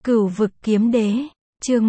Cửu vực kiếm đế, chương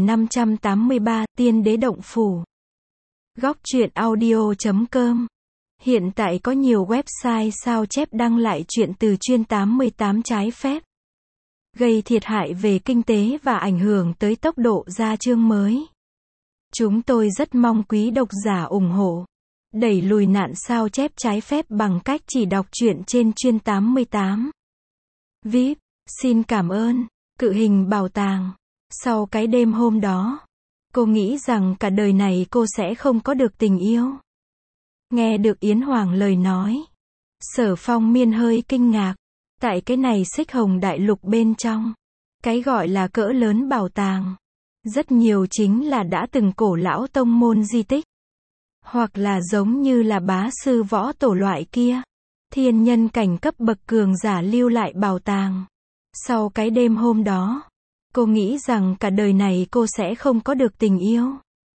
1583, tiên đế động phủ. Góc truyện audio.com. Hiện tại có nhiều website sao chép đăng lại chuyện từ chuyên 88 trái phép, gây thiệt hại về kinh tế và ảnh hưởng tới tốc độ ra chương mới. Chúng tôi rất mong quý độc giả ủng hộ, đẩy lùi nạn sao chép trái phép bằng cách chỉ đọc truyện trên chuyên 88. VIP, xin cảm ơn. Cự hình bảo tàng. Sau cái đêm hôm đó, cô nghĩ rằng cả đời này cô sẽ không có được tình yêu. Nghe được Yến Hoàng lời nói, Sở Phong Miên hơi kinh ngạc. Tại cái này Xích Hồng Đại Lục bên trong, cái gọi là cỡ lớn bảo tàng, rất nhiều chính là đã từng cổ lão tông môn di tích, hoặc là giống như là bá sư võ tổ loại kia, thiên nhân cảnh cấp bậc cường giả lưu lại bảo tàng. Sau cái đêm hôm đó, cô nghĩ rằng cả đời này cô sẽ không có được tình yêu.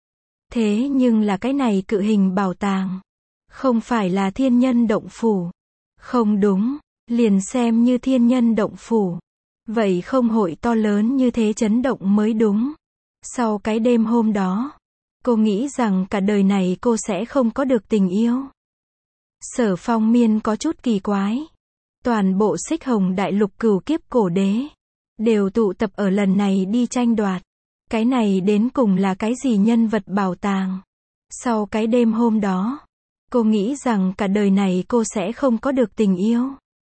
Thế nhưng là cái này cự hình bảo tàng, không phải là thiên nhân động phủ. Không đúng, liền xem như thiên nhân động phủ, vậy không hội to lớn như thế chấn động mới đúng. Sau cái đêm hôm đó, cô nghĩ rằng cả đời này cô sẽ không có được tình yêu. Sở Phong Miên có chút kỳ quái. Toàn bộ Xích Hồng Đại Lục cửu kiếp cổ đế đều tụ tập ở lần này đi tranh đoạt. Cái này đến cùng là cái gì nhân vật bảo tàng? Sau cái đêm hôm đó, cô nghĩ rằng cả đời này cô sẽ không có được tình yêu.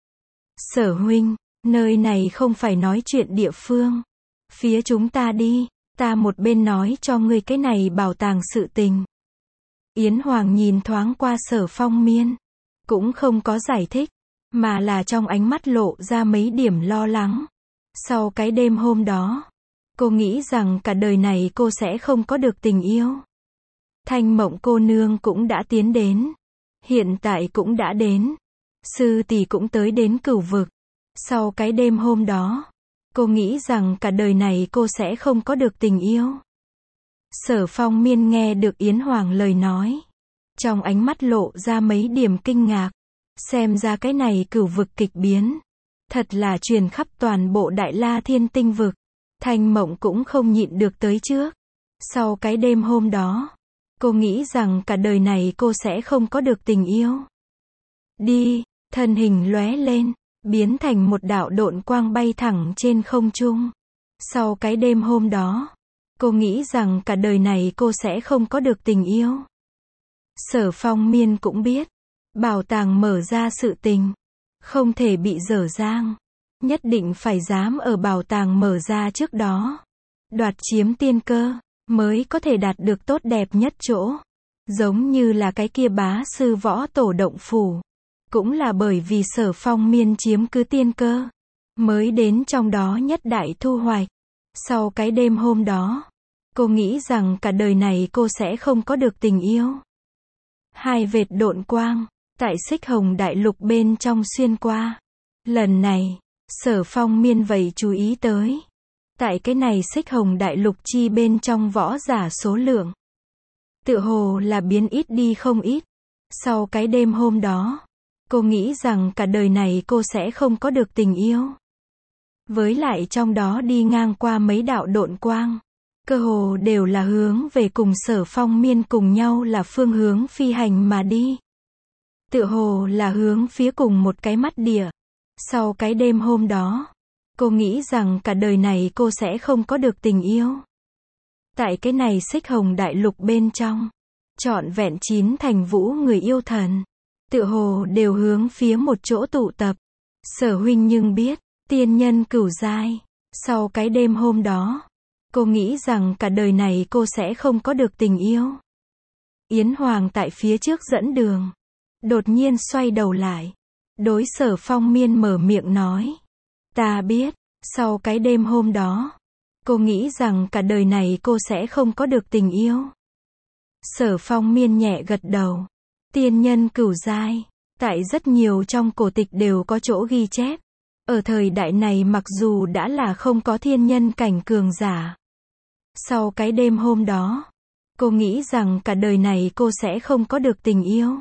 Sở huynh, nơi này không phải nói chuyện địa phương. Phía chúng ta đi, ta một bên nói cho ngươi cái này bảo tàng sự tình. Yến Hoàng nhìn thoáng qua Sở Phong Miên, cũng không có giải thích, mà là trong ánh mắt lộ ra mấy điểm lo lắng. Sau cái đêm hôm đó, cô nghĩ rằng cả đời này cô sẽ không có được tình yêu. Thanh Mộng cô nương cũng đã tiến đến, hiện tại cũng đã đến, sư tỷ cũng tới đến cửu vực. Sau cái đêm hôm đó, cô nghĩ rằng cả đời này cô sẽ không có được tình yêu. Sở Phong Miên nghe được Yến Hoàng lời nói, trong ánh mắt lộ ra mấy điểm kinh ngạc. Xem ra cái này cửu vực kịch biến, thật là truyền khắp toàn bộ Đại La Thiên Tinh vực. Thanh Mộng cũng không nhịn được tới trước. Sau cái đêm hôm đó, cô nghĩ rằng cả đời này cô sẽ không có được tình yêu. Đi, thân hình lóe lên, biến thành một đạo độn quang bay thẳng trên không trung. Sau cái đêm hôm đó, cô nghĩ rằng cả đời này cô sẽ không có được tình yêu. Sở Phong Miên cũng biết, bảo tàng mở ra sự tình, không thể bị dở dang. Nhất định phải dám ở bảo tàng mở ra trước đó đoạt chiếm tiên cơ, mới có thể đạt được tốt đẹp nhất chỗ. Giống như là cái kia bá sư võ tổ động phủ, cũng là bởi vì Sở Phong Miên chiếm cứ tiên cơ, mới đến trong đó nhất đại thu hoạch. Sau cái đêm hôm đó, cô nghĩ rằng cả đời này cô sẽ không có được tình yêu. Hai vệt độn quang tại Xích Hồng Đại Lục bên trong xuyên qua. Lần này, Sở Phong Miên vậy chú ý tới, tại cái này Xích Hồng Đại Lục chi bên trong võ giả số lượng, tựa hồ là biến ít đi không ít. Sau cái đêm hôm đó, cô nghĩ rằng cả đời này cô sẽ không có được tình yêu. Với lại trong đó đi ngang qua mấy đạo độn quang, cơ hồ đều là hướng về cùng Sở Phong Miên cùng nhau là phương hướng phi hành mà đi. Tựa hồ là hướng phía cùng một cái mắt địa. Sau cái đêm hôm đó, cô nghĩ rằng cả đời này cô sẽ không có được tình yêu. Tại cái này Xích Hồng Đại Lục bên trong, trọn vẹn 9 thành vũ người yêu thần, tựa hồ đều hướng phía một chỗ tụ tập. Sở huynh nhưng biết, tiên nhân cửu giai. Sau cái đêm hôm đó, cô nghĩ rằng cả đời này cô sẽ không có được tình yêu. Yến Hoàng tại phía trước dẫn đường, đột nhiên xoay đầu lại, đối Sở Phong Miên mở miệng nói. Ta biết, sau cái đêm hôm đó, cô nghĩ rằng cả đời này cô sẽ không có được tình yêu. Sở Phong Miên nhẹ gật đầu. Tiên nhân cửu giai, tại rất nhiều trong cổ tịch đều có chỗ ghi chép. Ở thời đại này mặc dù đã là không có thiên nhân cảnh cường giả. Sau cái đêm hôm đó, cô nghĩ rằng cả đời này cô sẽ không có được tình yêu.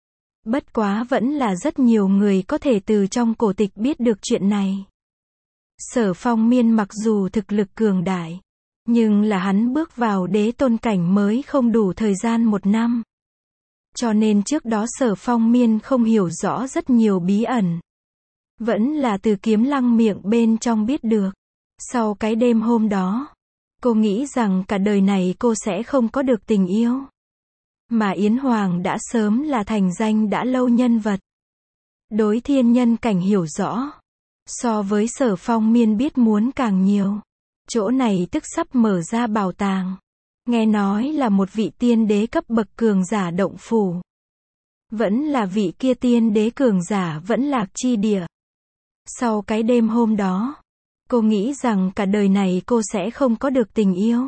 Bất quá vẫn là rất nhiều người có thể từ trong cổ tịch biết được chuyện này. Sở Phong Miên mặc dù thực lực cường đại, nhưng là hắn bước vào đế tôn cảnh mới không đủ thời gian 1 năm. Cho nên trước đó Sở Phong Miên không hiểu rõ rất nhiều bí ẩn. Vẫn là từ Kiếm Lăng miệng bên trong biết được. Sau cái đêm hôm đó, cô nghĩ rằng cả đời này cô sẽ không có được tình yêu. Mà Yến Hoàng đã sớm là thành danh đã lâu nhân vật. Đối thiên nhân cảnh hiểu rõ. So với Sở Phong Miên biết muốn càng nhiều. Chỗ này tức sắp mở ra bảo tàng. Nghe nói là một vị tiên đế cấp bậc cường giả động phủ. Vẫn là vị kia tiên đế cường giả vẫn lạc chi địa. Sau cái đêm hôm đó, cô nghĩ rằng cả đời này cô sẽ không có được tình yêu.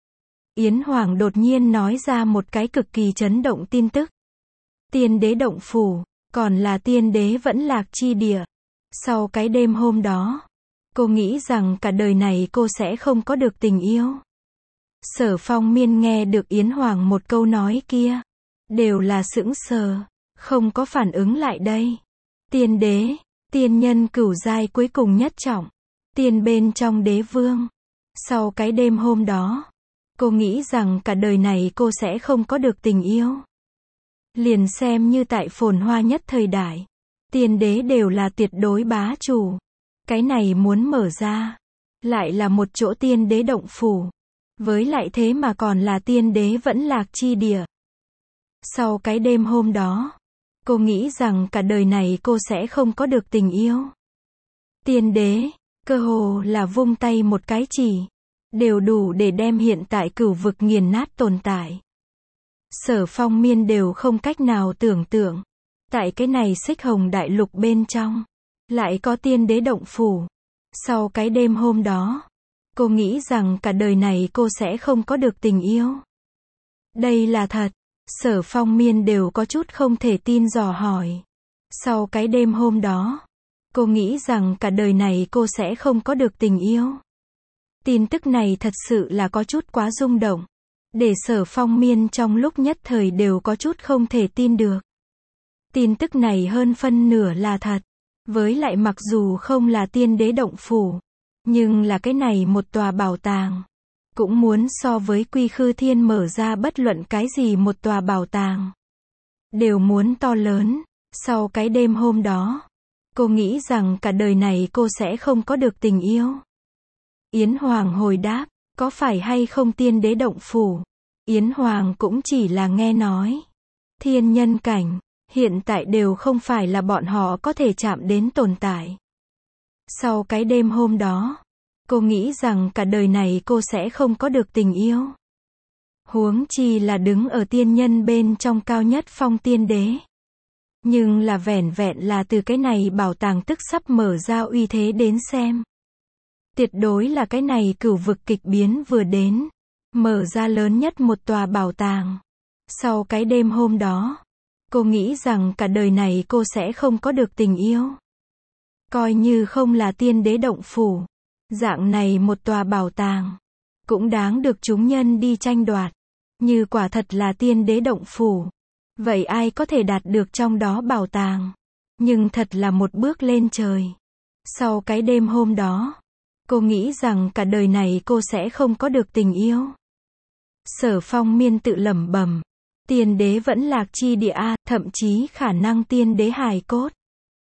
Yến Hoàng đột nhiên nói ra một cái cực kỳ chấn động tin tức. Tiên đế động phủ, còn là tiên đế vẫn lạc chi địa. Sau cái đêm hôm đó, cô nghĩ rằng cả đời này cô sẽ không có được tình yêu. Sở Phong Miên nghe được Yến Hoàng một câu nói kia, đều là sững sờ, không có phản ứng lại đây. Tiên đế, tiên nhân cửu giai cuối cùng nhất trọng, tiên bên trong đế vương. Sau cái đêm hôm đó, cô nghĩ rằng cả đời này cô sẽ không có được tình yêu. Liền xem như tại phồn hoa nhất thời đại, tiên đế đều là tuyệt đối bá chủ. Cái này muốn mở ra, lại là một chỗ tiên đế động phủ. Với lại thế mà còn là tiên đế vẫn lạc chi địa. Sau cái đêm hôm đó, cô nghĩ rằng cả đời này cô sẽ không có được tình yêu. Tiên đế, cơ hồ là vung tay một cái chỉ, đều đủ để đem hiện tại cửu vực nghiền nát tồn tại. Sở Phong Miên đều không cách nào tưởng tượng. Tại cái này Xích Hồng đại lục bên trong, lại có tiên đế động phủ. Sau cái đêm hôm đó, cô nghĩ rằng cả đời này cô sẽ không có được tình yêu. Đây là thật. Sở Phong Miên đều có chút không thể tin dò hỏi. Sau cái đêm hôm đó, cô nghĩ rằng cả đời này cô sẽ không có được tình yêu. Tin tức này thật sự là có chút quá rung động. Để Sở Phong Miên trong lúc nhất thời đều có chút không thể tin được. Tin tức này hơn phân nửa là thật. Với lại mặc dù không là tiên đế động phủ, nhưng là cái này một tòa bảo tàng. Cũng muốn so với Quy Khư Thiên mở ra bất luận cái gì một tòa bảo tàng. Đều muốn to lớn. Sau cái đêm hôm đó, cô nghĩ rằng cả đời này cô sẽ không có được tình yêu. Yến Hoàng hồi đáp, có phải hay không tiên đế động phủ? Yến Hoàng cũng chỉ là nghe nói. Thiên nhân cảnh, hiện tại đều không phải là bọn họ có thể chạm đến tồn tại. Sau cái đêm hôm đó, cô nghĩ rằng cả đời này cô sẽ không có được tình yêu. Huống chi là đứng ở tiên nhân bên trong cao nhất phong tiên đế. Nhưng là vẻn vẹn là từ cái này bảo tàng tức sắp mở ra uy thế đến xem. Tuyệt đối là cái này cửu vực kịch biến vừa đến. Mở ra lớn nhất một tòa bảo tàng. Sau cái đêm hôm đó, cô nghĩ rằng cả đời này cô sẽ không có được tình yêu. Coi như không là tiên đế động phủ. Dạng này một tòa bảo tàng, cũng đáng được chúng nhân đi tranh đoạt. Như quả thật là tiên đế động phủ, vậy ai có thể đạt được trong đó bảo tàng? Nhưng thật là một bước lên trời. Sau cái đêm hôm đó, cô nghĩ rằng cả đời này cô sẽ không có được tình yêu. Sở Phong Miên tự lẩm bẩm, tiên đế vẫn lạc chi địa a, thậm chí khả năng tiên đế hài cốt.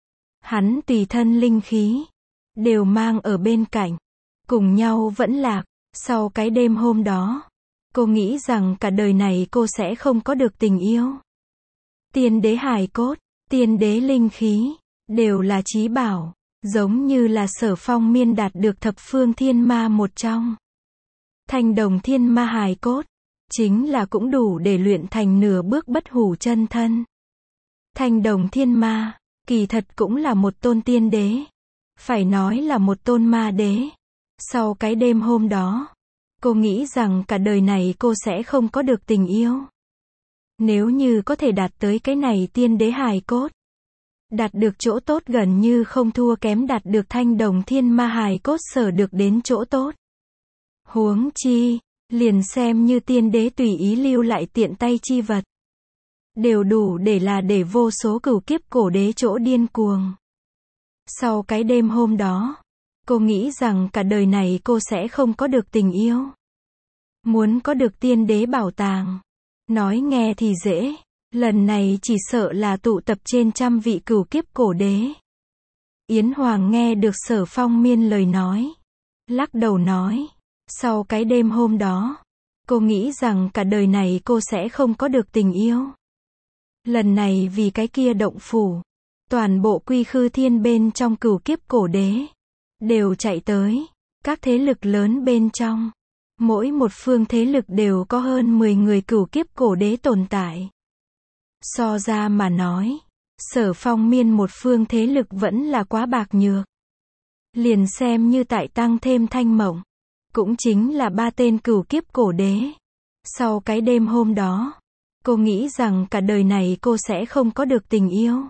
Hắn tùy thân linh khí đều mang ở bên cạnh, cùng nhau vẫn lạc. Sau cái đêm hôm đó, cô nghĩ rằng cả đời này cô sẽ không có được tình yêu. Tiên đế hài cốt, tiên đế linh khí, đều là chí bảo, giống như là Sở Phong Miên đạt được thập phương thiên ma một trong. Thanh đồng thiên ma hài cốt, chính là cũng đủ để luyện thành nửa bước bất hủ chân thân. Thanh đồng thiên ma, kỳ thật cũng là một tôn tiên đế. Phải nói là một tôn ma đế. Sau cái đêm hôm đó, cô nghĩ rằng cả đời này cô sẽ không có được tình yêu. Nếu như có thể đạt tới cái này tiên đế hài cốt, đạt được chỗ tốt gần như không thua kém đạt được thanh đồng thiên ma hài cốt sở được đến chỗ tốt. Huống chi, liền xem như tiên đế tùy ý lưu lại tiện tay chi vật, đều đủ để vô số cửu kiếp cổ đế chỗ điên cuồng. Sau cái đêm hôm đó, Cô nghĩ rằng cả đời này cô sẽ không có được tình yêu. Muốn có được tiên đế bảo tàng. Nói nghe thì dễ. Lần này chỉ sợ là tụ tập trên trăm vị cửu kiếp cổ đế. Yến Hoàng nghe được Sở Phong Miên lời nói. Lắc đầu nói. Sau cái đêm hôm đó, cô nghĩ rằng cả đời này cô sẽ không có được tình yêu. Lần này vì cái kia động phủ. Toàn bộ Quy Khư Thiên bên trong cửu kiếp cổ đế. Đều chạy tới. Các thế lực lớn bên trong. Mỗi một phương thế lực đều có hơn 10 người cửu kiếp cổ đế tồn tại. So ra mà nói, Sở Phong Miên một phương thế lực vẫn là quá bạc nhược. Liền xem như tại tăng thêm Thanh Mộng, cũng chính là 3 tên cửu kiếp cổ đế. Sau cái đêm hôm đó, cô nghĩ rằng cả đời này cô sẽ không có được tình yêu.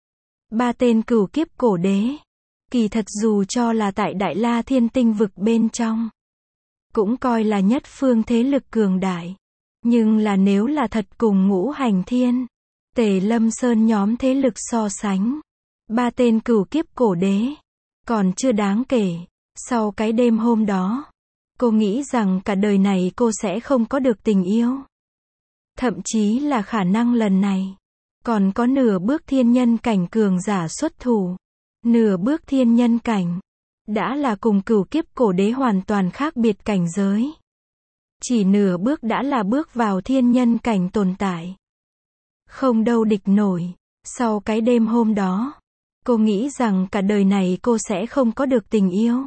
3 tên cửu kiếp cổ đế, kỳ thật dù cho là tại Đại La Thiên Tinh vực bên trong, cũng coi là nhất phương thế lực cường đại. Nhưng là nếu là thật cùng Ngũ Hành Thiên, Tề Lâm Sơn nhóm thế lực so sánh, 3 tên cửu kiếp cổ đế, còn chưa đáng kể. Sau cái đêm hôm đó, cô nghĩ rằng cả đời này cô sẽ không có được tình yêu. Thậm chí là khả năng lần này, còn có nửa bước thiên nhân cảnh cường giả xuất thủ. Nửa bước thiên nhân cảnh, đã là cùng cửu kiếp cổ đế hoàn toàn khác biệt cảnh giới. Chỉ nửa bước đã là bước vào thiên nhân cảnh tồn tại. Không đâu địch nổi. Sau cái đêm hôm đó, cô nghĩ rằng cả đời này cô sẽ không có được tình yêu.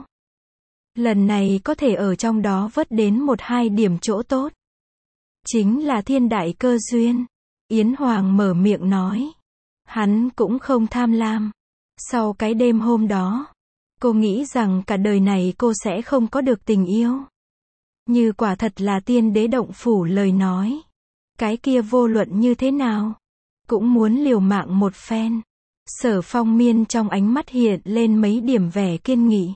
Lần này có thể ở trong đó vớt đến 1-2 điểm chỗ tốt. Chính là thiên đại cơ duyên. Yến Hoàng mở miệng nói. Hắn cũng không tham lam. Sau cái đêm hôm đó, cô nghĩ rằng cả đời này cô sẽ không có được tình yêu. Như quả thật là tiên đế động phủ lời nói. Cái kia vô luận như thế nào, cũng muốn liều mạng một phen. Sở Phong Miên trong ánh mắt hiện lên mấy điểm vẻ kiên nghị.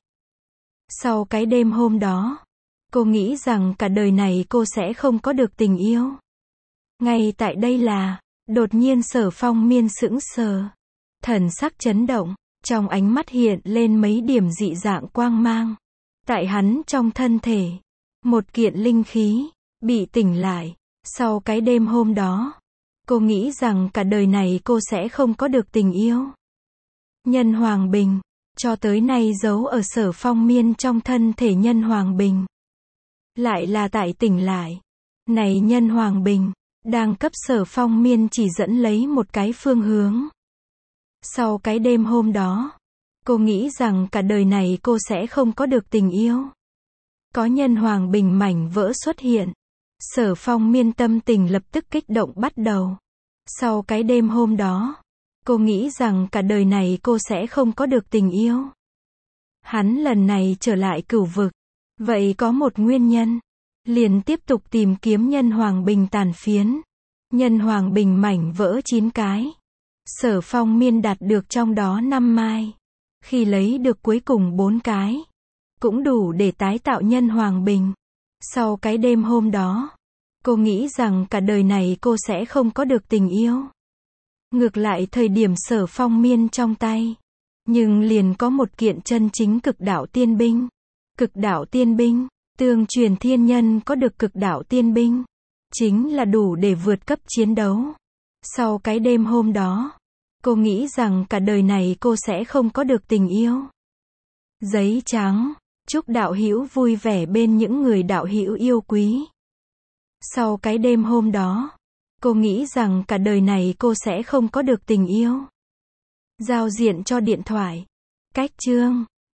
Sau cái đêm hôm đó, cô nghĩ rằng cả đời này cô sẽ không có được tình yêu. Ngay tại đây là, đột nhiên Sở Phong Miên sững sờ. Thần sắc chấn động, trong ánh mắt hiện lên mấy điểm dị dạng quang mang. Tại hắn trong thân thể, một kiện linh khí, bị tỉnh lại. Sau cái đêm hôm đó, cô nghĩ rằng cả đời này cô sẽ không có được tình yêu. Nhân Hoàng Bình, cho tới nay giấu ở Sở Phong Miên trong thân thể Nhân Hoàng Bình. Lại là tại tỉnh lại. Này Nhân Hoàng Bình, đang cấp Sở Phong Miên chỉ dẫn lấy một cái phương hướng. Sau cái đêm hôm đó, cô nghĩ rằng cả đời này cô sẽ không có được tình yêu. Có Nhân Hoàng Bình mảnh vỡ xuất hiện. Sở Phong Miên tâm tình lập tức kích động bắt đầu. Sau cái đêm hôm đó, cô nghĩ rằng cả đời này cô sẽ không có được tình yêu. Hắn lần này trở lại cửu vực. Vậy có một nguyên nhân. Liền tiếp tục tìm kiếm Nhân Hoàng Bình tàn phiến. Nhân Hoàng Bình mảnh vỡ 9 cái. Sở Phong Miên đạt được trong đó 5 mai. Khi lấy được cuối cùng 4 cái, cũng đủ để tái tạo Nhân Hoàng Bình. Sau cái đêm hôm đó, cô nghĩ rằng cả đời này cô sẽ không có được tình yêu. Ngược lại thời điểm Sở Phong Miên trong tay, nhưng liền có một kiện chân chính cực đạo tiên binh. Cực đạo tiên binh, tương truyền thiên nhân có được cực đạo tiên binh, chính là đủ để vượt cấp chiến đấu. Sau cái đêm hôm đó, cô nghĩ rằng cả đời này cô sẽ không có được tình yêu. Giấy trắng, chúc đạo hữu vui vẻ bên những người đạo hữu yêu quý. Sau cái đêm hôm đó, cô nghĩ rằng cả đời này cô sẽ không có được tình yêu. Giao diện cho điện thoại. Cách chương